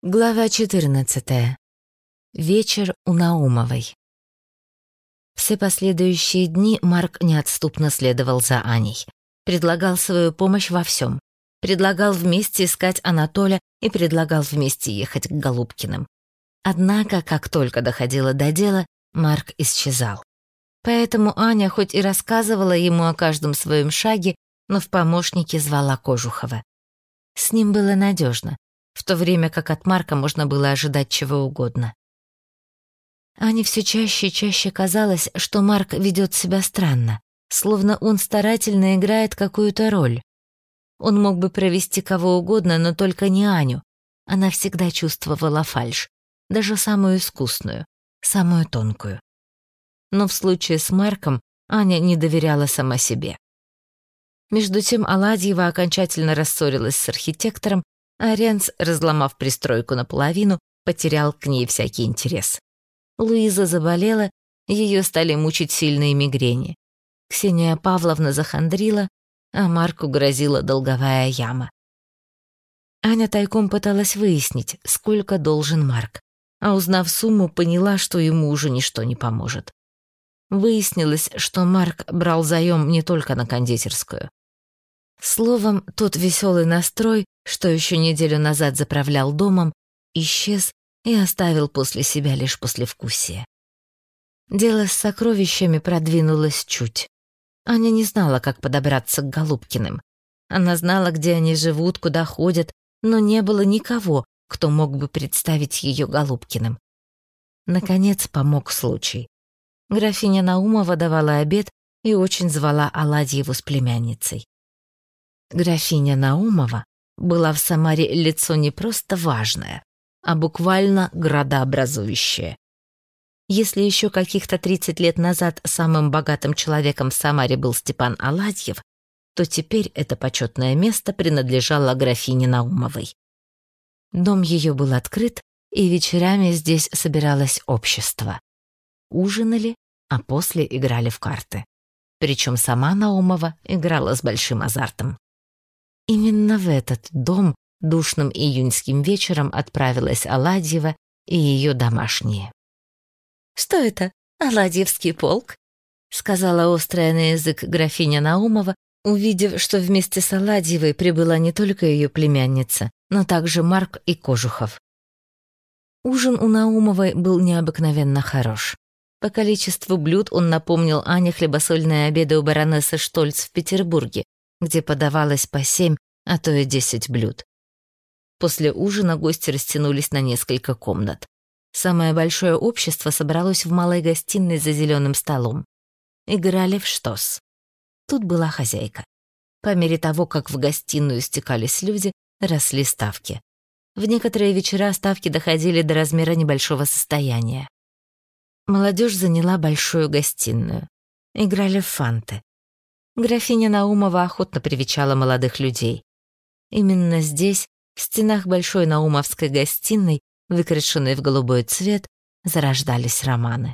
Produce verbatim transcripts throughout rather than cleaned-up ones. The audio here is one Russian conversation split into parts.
Глава четырнадцатая. Вечер у Наумовой. Все последующие дни Марк неотступно следовал за Аней. Предлагал свою помощь во всем. Предлагал вместе искать Анатоля и предлагал вместе ехать к Голубкиным. Однако, как только доходило до дела, Марк исчезал. Поэтому Аня хоть и рассказывала ему о каждом своем шаге, но в помощники звала Кожухова. С ним было надежно, в то время как от Марка можно было ожидать чего угодно. Ане все чаще и чаще казалось, что Марк ведет себя странно, словно он старательно играет какую-то роль. Он мог бы провести кого угодно, но только не Аню. Она всегда чувствовала фальшь, даже самую искусную, самую тонкую. Но в случае с Марком Аня не доверяла сама себе. Между тем Аладьева окончательно рассорилась с архитектором, а Ренц, разломав пристройку наполовину, потерял к ней всякий интерес. Луиза заболела, ее стали мучить сильные мигрени. Ксения Павловна захандрила, а Марку грозила долговая яма. Аня тайком пыталась выяснить, сколько должен Марк, а узнав сумму, поняла, что ему уже ничто не поможет. Выяснилось, что Марк брал заем не только на кондитерскую. Словом, тот веселый настрой, что еще неделю назад заправлял домом, исчез и оставил после себя лишь послевкусие. Дело с сокровищами продвинулось чуть. Аня не знала, как подобраться к Голубкиным. Она знала, где они живут, куда ходят, но не было никого, кто мог бы представить ее Голубкиным. Наконец помог случай. Графиня Наумова давала обед и очень звала Аладьеву с племянницей. Графиня Наумова была в Самаре лицо не просто важное, а буквально градообразующее. Если еще каких-то тридцать лет назад самым богатым человеком в Самаре был Степан Аладьев, то теперь это почетное место принадлежало графине Наумовой. Дом ее был открыт, и вечерами здесь собиралось общество. Ужинали, а после играли в карты. Причем сама Наумова играла с большим азартом. Именно в этот дом душным июньским вечером отправилась Аладьева и ее домашние. «Что это, Аладьевский полк?» — сказала острая на язык графиня Наумова, увидев, что вместе с Аладьевой прибыла не только ее племянница, но также Марк и Кожухов. Ужин у Наумовой был необыкновенно хорош. По количеству блюд он напомнил Ане хлебосольные обеды у баронессы Штольц в Петербурге, где подавалось по семь, а то и десять блюд. После ужина гости растянулись на несколько комнат. Самое большое общество собралось в малой гостиной за зеленым столом. Играли в штос. Тут была хозяйка. По мере того, как в гостиную стекались люди, росли ставки. В некоторые вечера ставки доходили до размера небольшого состояния. Молодежь заняла большую гостиную. Играли в фанты. Графиня Наумова охотно привечала молодых людей. Именно здесь, в стенах большой наумовской гостиной, выкрашенной в голубой цвет, зарождались романы.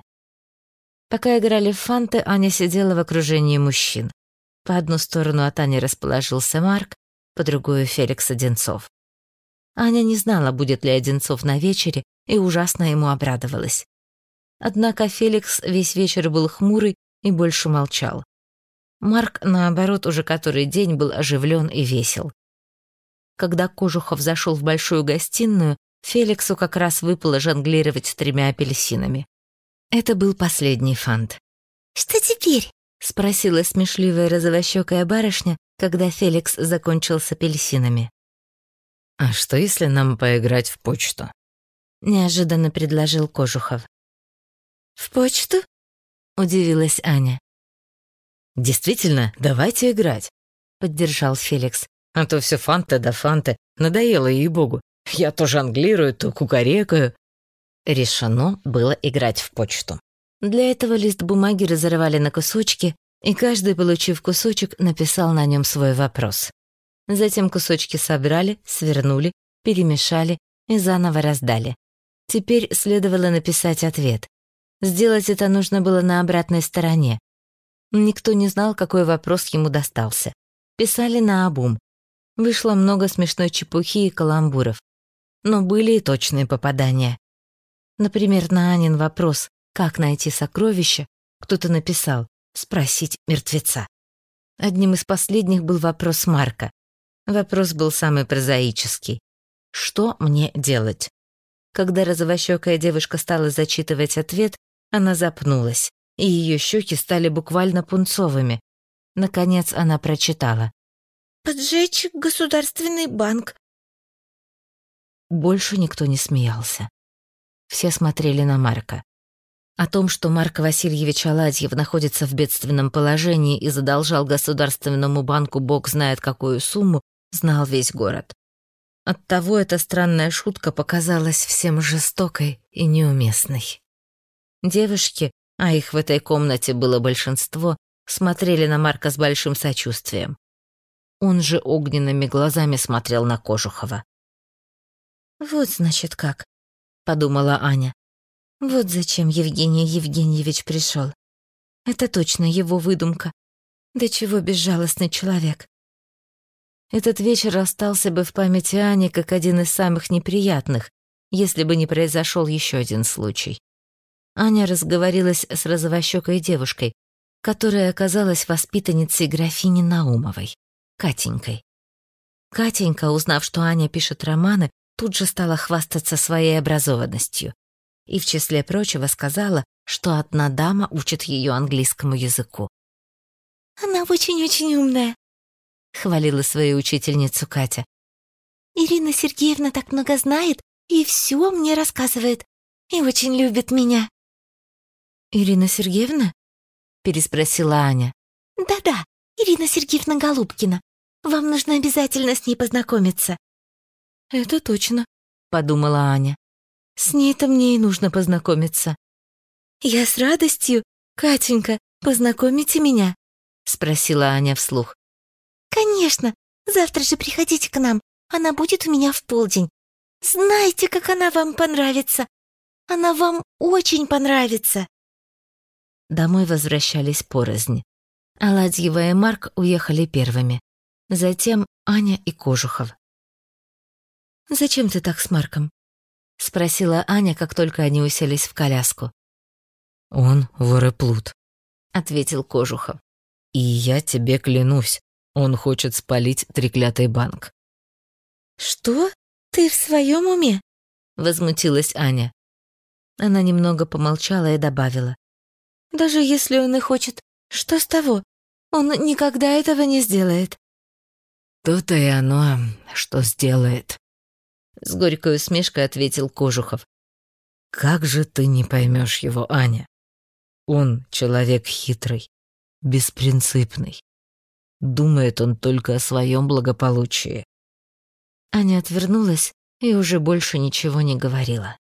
Пока играли в фанты, Аня сидела в окружении мужчин. По одну сторону от Ани расположился Марк, по другую — Феликс Одинцов. Аня не знала, будет ли Одинцов на вечере, и ужасно ему обрадовалась. Однако Феликс весь вечер был хмурый и больше молчал. Марк, наоборот, уже который день был оживлен и весел. Когда Кожухов зашел в большую гостиную, Феликсу как раз выпало жонглировать с тремя апельсинами. Это был последний фант. «Что теперь?» — спросила смешливая розовощёкая барышня, когда Феликс закончил с апельсинами. «А что, если нам поиграть в почту?» — неожиданно предложил Кожухов. «В почту?» — удивилась Аня. «Действительно, давайте играть», — поддержал Феликс. «А то все фанты да фанты, надоело, ей-богу. Я то жонглирую, то кукарекаю». Решено было играть в почту. Для этого лист бумаги разорвали на кусочки, и каждый, получив кусочек, написал на нем свой вопрос. Затем кусочки собрали, свернули, перемешали и заново раздали. Теперь следовало написать ответ. Сделать это нужно было на обратной стороне. Никто не знал, какой вопрос ему достался. Писали наобум. Вышло много смешной чепухи и каламбуров. но были и точные попадания. Например, на Анин вопрос «Как найти сокровище?» кто-то написал «Спросить мертвеца». Одним из последних был вопрос Марка. Вопрос был самый прозаический. «Что мне делать?» Когда розовощёкая девушка стала зачитывать ответ, она запнулась, и ее щеки стали буквально пунцовыми. Наконец она прочитала. «Поджечь государственный банк». Больше никто не смеялся. Все смотрели на Марка. О том, что Марк Васильевич Аладьев находится в бедственном положении и задолжал государственному банку бог знает какую сумму, знал весь город. Оттого эта странная шутка показалась всем жестокой и неуместной. Девушки, а их в этой комнате было большинство, смотрели на Марка с большим сочувствием. Он же огненными глазами смотрел на Кожухова. «Вот, значит, как», — подумала Аня. «Вот зачем Евгений Евгеньевич пришел. Это точно его выдумка. Да чего безжалостный человек». Этот вечер остался бы в памяти Ани как один из самых неприятных, если бы не произошел еще один случай. Аня разговорилась с розовощёкой девушкой, которая оказалась воспитанницей графини Наумовой, Катенькой. Катенька, узнав, что Аня пишет романы, тут же стала хвастаться своей образованностью. И в числе прочего сказала, что одна дама учит ее английскому языку. «Она очень-очень умная», — хвалила свою учительницу Катя. «Ирина Сергеевна так много знает и все мне рассказывает, и очень любит меня». «Ирина Сергеевна?» — переспросила Аня. «Да-да, Ирина Сергеевна Голубкина. Вам нужно обязательно с ней познакомиться». «Это точно», — подумала Аня. «С ней-то мне и нужно познакомиться». «Я с радостью. Катенька, познакомите меня?» — спросила Аня вслух. «Конечно. Завтра же приходите к нам. Она будет у меня в полдень. Знаете, как она вам понравится. Она вам очень понравится». Домой возвращались порознь. Аладьева и Марк уехали первыми. Затем Аня и Кожухов. «Зачем ты так с Марком?» — спросила Аня, как только они уселись в коляску. «Он вороплут», — ответил Кожухов. «И я тебе клянусь, он хочет спалить треклятый банк». «Что? Ты в своем уме?» — возмутилась Аня. Она немного помолчала и добавила. «Даже если он и хочет, что с того? Он никогда этого не сделает». «То-то и оно, что сделает», — с горькой усмешкой ответил Кожухов. «Как же ты не поймешь его, Аня? Он человек хитрый, беспринципный. Думает он только о своем благополучии». Аня отвернулась и уже больше ничего не говорила.